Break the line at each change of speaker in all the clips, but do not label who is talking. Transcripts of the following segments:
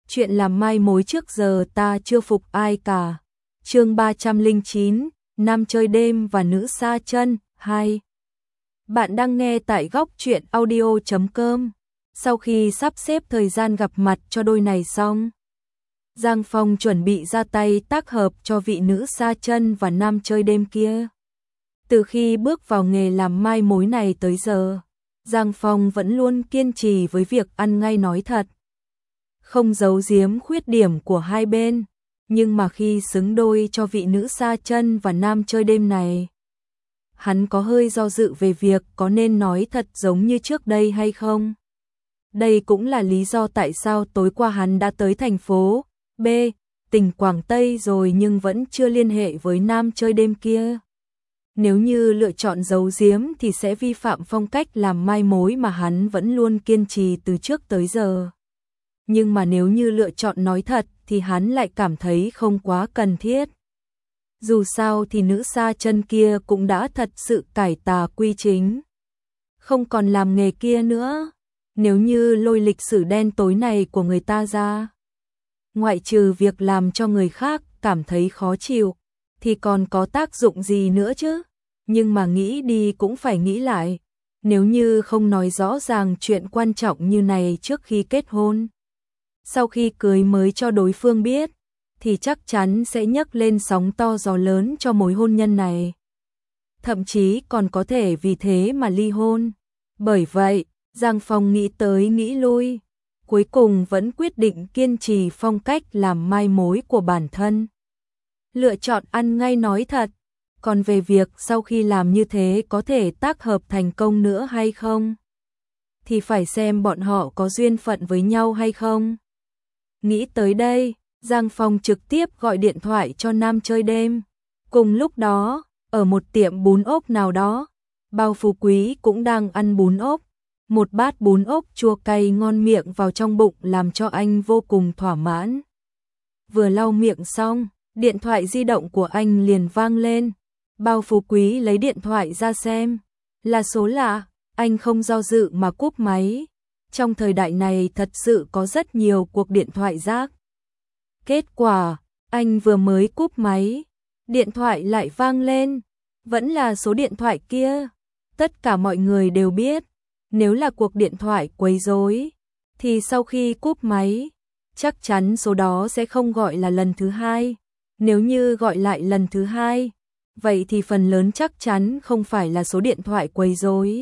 chuyện làm mai mối trước giờ ta chưa phục ai cả. Chương 309, nam chơi đêm và nữ sa chân 2. Bạn đang nghe tại góc truyện audio.com. Sau khi sắp xếp thời gian gặp mặt cho đôi này xong, Giang Phong chuẩn bị ra tay tác hợp cho vị nữ sa chân và nam chơi đêm kia. Từ khi bước vào nghề làm mai mối này tới giờ, Giang Phong vẫn luôn kiên trì với việc ăn ngay nói thật, không giấu giếm khuyết điểm của hai bên, nhưng mà khi xứng đôi cho vị nữ sa chân và nam chơi đêm này, hắn có hơi do dự về việc có nên nói thật giống như trước đây hay không. Đây cũng là lý do tại sao tối qua hắn đã tới thành phố B, tỉnh Quảng Tây rồi nhưng vẫn chưa liên hệ với nam chơi đêm kia. Nếu như lựa chọn giấu giếm thì sẽ vi phạm phong cách làm mai mối mà hắn vẫn luôn kiên trì từ trước tới giờ. Nhưng mà nếu như lựa chọn nói thật thì hắn lại cảm thấy không quá cần thiết. Dù sao thì nữ sa chân kia cũng đã thật sự cải tà quy chính, không còn làm nghề kia nữa. Nếu như lôi lịch sử đen tối này của người ta ra, ngoại trừ việc làm cho người khác cảm thấy khó chịu, thì còn có tác dụng gì nữa chứ? Nhưng mà nghĩ đi cũng phải nghĩ lại, nếu như không nói rõ ràng chuyện quan trọng như này trước khi kết hôn, sau khi cưới mới cho đối phương biết, thì chắc chắn sẽ nhấc lên sóng to gió lớn cho mối hôn nhân này. Thậm chí còn có thể vì thế mà ly hôn. Bởi vậy, Giang Phong nghĩ tới nghĩ lui, cuối cùng vẫn quyết định kiên trì phong cách làm mai mối của bản thân. Lựa chọn ăn ngay nói thật. Còn về việc sau khi làm như thế có thể tác hợp thành công nữa hay không, thì phải xem bọn họ có duyên phận với nhau hay không. Nghĩ tới đây, Giang Phong trực tiếp gọi điện thoại cho nam chơi đêm. Cùng lúc đó, ở một tiệm bún ốc nào đó, Bao Phú Quý cũng đang ăn bún ốc. Một bát bún ốc chua cay ngon miệng vào trong bụng làm cho anh vô cùng thỏa mãn. Vừa lau miệng xong, điện thoại di động của anh liền vang lên. Bao Phú Quý lấy điện thoại ra xem, là số lạ, anh không do dự mà cúp máy. Trong thời đại này thật sự có rất nhiều cuộc điện thoại rác. Kết quả, anh vừa mới cúp máy, điện thoại lại vang lên, vẫn là số điện thoại kia. Tất cả mọi người đều biết, nếu là cuộc điện thoại quấy rối, thì sau khi cúp máy, chắc chắn số đó sẽ không gọi là lần thứ hai. Nếu như gọi lại lần thứ hai, vậy thì phần lớn chắc chắn không phải là số điện thoại quấy rối.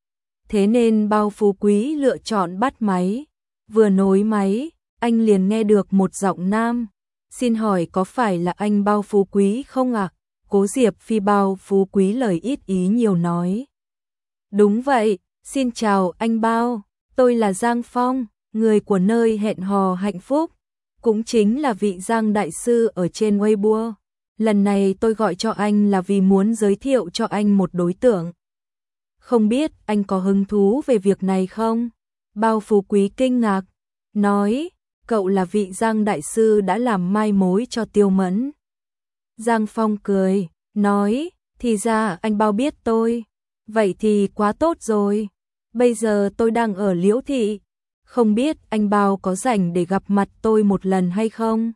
Thế nên Bao Phú Quý lựa chọn bắt máy. Vừa nối máy, anh liền nghe được một giọng nam. Xin hỏi có phải là anh Bao Phú Quý không ạ? Cố Diệp Phi. Bao Phú Quý lời ít ý nhiều nói. Đúng vậy, xin chào anh Bao, tôi là Giang Phong, người của nơi hẹn hò hạnh phúc, cũng chính là vị Giang đại sư ở trên Weibo. Lần này tôi gọi cho anh là vì muốn giới thiệu cho anh một đối tượng. Không biết anh có hứng thú về việc này không? Bao Phú Quý kinh ngạc, nói, cậu là vị Giang đại sư đã làm mai mối cho Tiêu Mẫn. Giang Phong cười, nói, thì ra anh Bao biết tôi. Vậy thì quá tốt rồi. Bây giờ tôi đang ở Liễu Thị, không biết anh Bao có rảnh để gặp mặt tôi một lần hay không?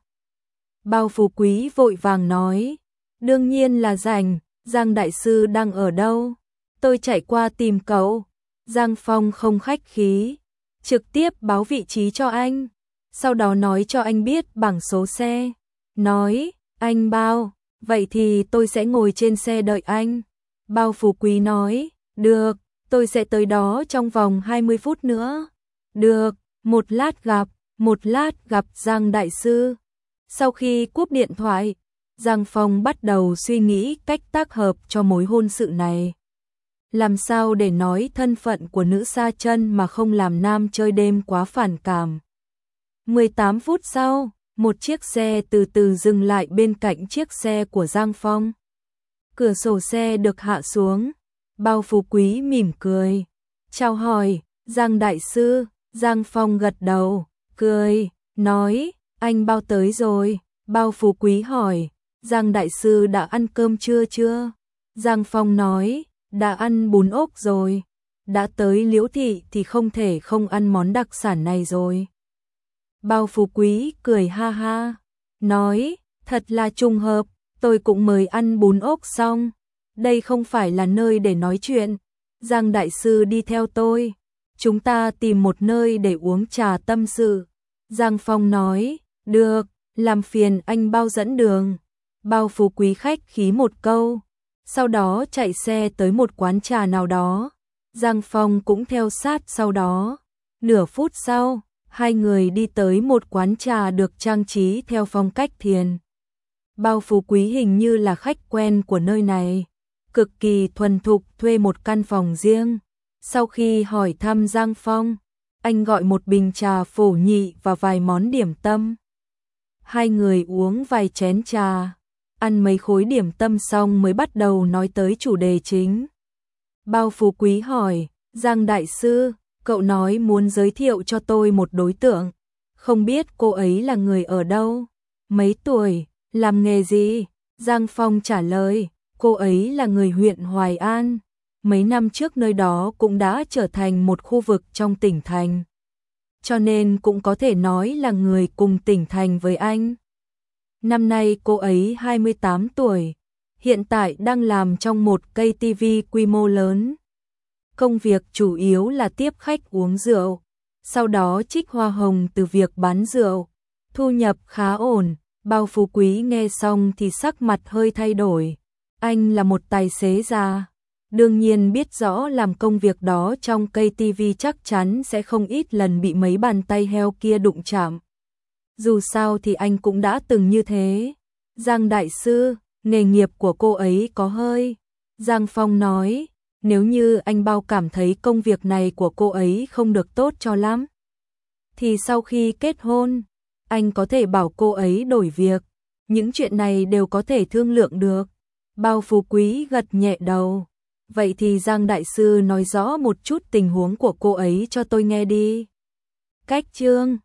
Bao Phú Quý vội vàng nói, đương nhiên là rảnh, Giang đại sư đang ở đâu? Tôi chạy qua tìm cậu. Giang Phong không khách khí, trực tiếp báo vị trí cho anh, sau đó nói cho anh biết bảng số xe. Nói, anh Bao, vậy thì tôi sẽ ngồi trên xe đợi anh. Bao Phú Quý nói, được, tôi sẽ tới đó trong vòng 20 phút nữa. Được, một lát gặp Giang đại sư. Sau khi cúp điện thoại, Giang Phong bắt đầu suy nghĩ cách tác hợp cho mối hôn sự này. Làm sao để nói thân phận của nữ sa chân mà không làm nam chơi đêm quá phản cảm. 18 phút sau, một chiếc xe từ từ dừng lại bên cạnh chiếc xe của Giang Phong. Cửa sổ xe được hạ xuống, Bao Phú Quý mỉm cười, chào hỏi, Giang đại sư. Giang Phong gật đầu, cười, nói, anh Bao tới rồi. Bao Phú Quý hỏi, Giang đại sư đã ăn cơm trưa chưa? Giang Phong nói, đã ăn bún ốc rồi. Đã tới Liễu Thị thì không thể không ăn món đặc sản này rồi. Bao Phú Quý cười ha ha, nói, thật là trùng hợp, tôi cũng mới ăn bún ốc xong. Đây không phải là nơi để nói chuyện. Giang đại sư đi theo tôi. Chúng ta tìm một nơi để uống trà tâm sự. Giang Phong nói, được, làm phiền anh Bao dẫn đường. Bao Phú Quý khách khí một câu, sau đó chạy xe tới một quán trà nào đó. Giang Phong cũng theo sát sau đó. Nửa phút sau, hai người đi tới một quán trà được trang trí theo phong cách thiền. Bao Phú Quý hình như là khách quen của nơi này, cực kỳ thuần thục thuê một căn phòng riêng. Sau khi hỏi thăm Giang Phong, anh gọi một bình trà phổ nhị và vài món điểm tâm. Hai người uống vài chén trà, ăn mấy khối điểm tâm xong mới bắt đầu nói tới chủ đề chính. Bao Phú Quý hỏi, Giang đại sư, cậu nói muốn giới thiệu cho tôi một đối tượng, không biết cô ấy là người ở đâu, mấy tuổi, làm nghề gì? Giang Phong trả lời, cô ấy là người huyện Hoài An, mấy năm trước nơi đó cũng đã trở thành một khu vực trong tỉnh thành, cho nên cũng có thể nói là người cùng tỉnh thành với anh. Năm nay cô ấy 28 tuổi, hiện tại đang làm trong một cây TV quy mô lớn. Công việc chủ yếu là tiếp khách uống rượu, sau đó trích hoa hồng từ việc bán rượu, thu nhập khá ổn. Bao Phú Quý nghe xong thì sắc mặt hơi thay đổi. Anh là một tài xế già, đương nhiên biết rõ làm công việc đó trong cây TV chắc chắn sẽ không ít lần bị mấy bàn tay heo kia đụng chạm. Dù sao thì anh cũng đã từng như thế. Giang đại sư, nghề nghiệp của cô ấy có hơi. Giang Phong nói, nếu như anh Bao cảm thấy công việc này của cô ấy không được tốt cho lắm, thì sau khi kết hôn, anh có thể bảo cô ấy đổi việc. Những chuyện này đều có thể thương lượng được. Bao Phú Quý gật nhẹ đầu. Vậy thì Giang đại sư nói rõ một chút tình huống của cô ấy cho tôi nghe đi. Cách chương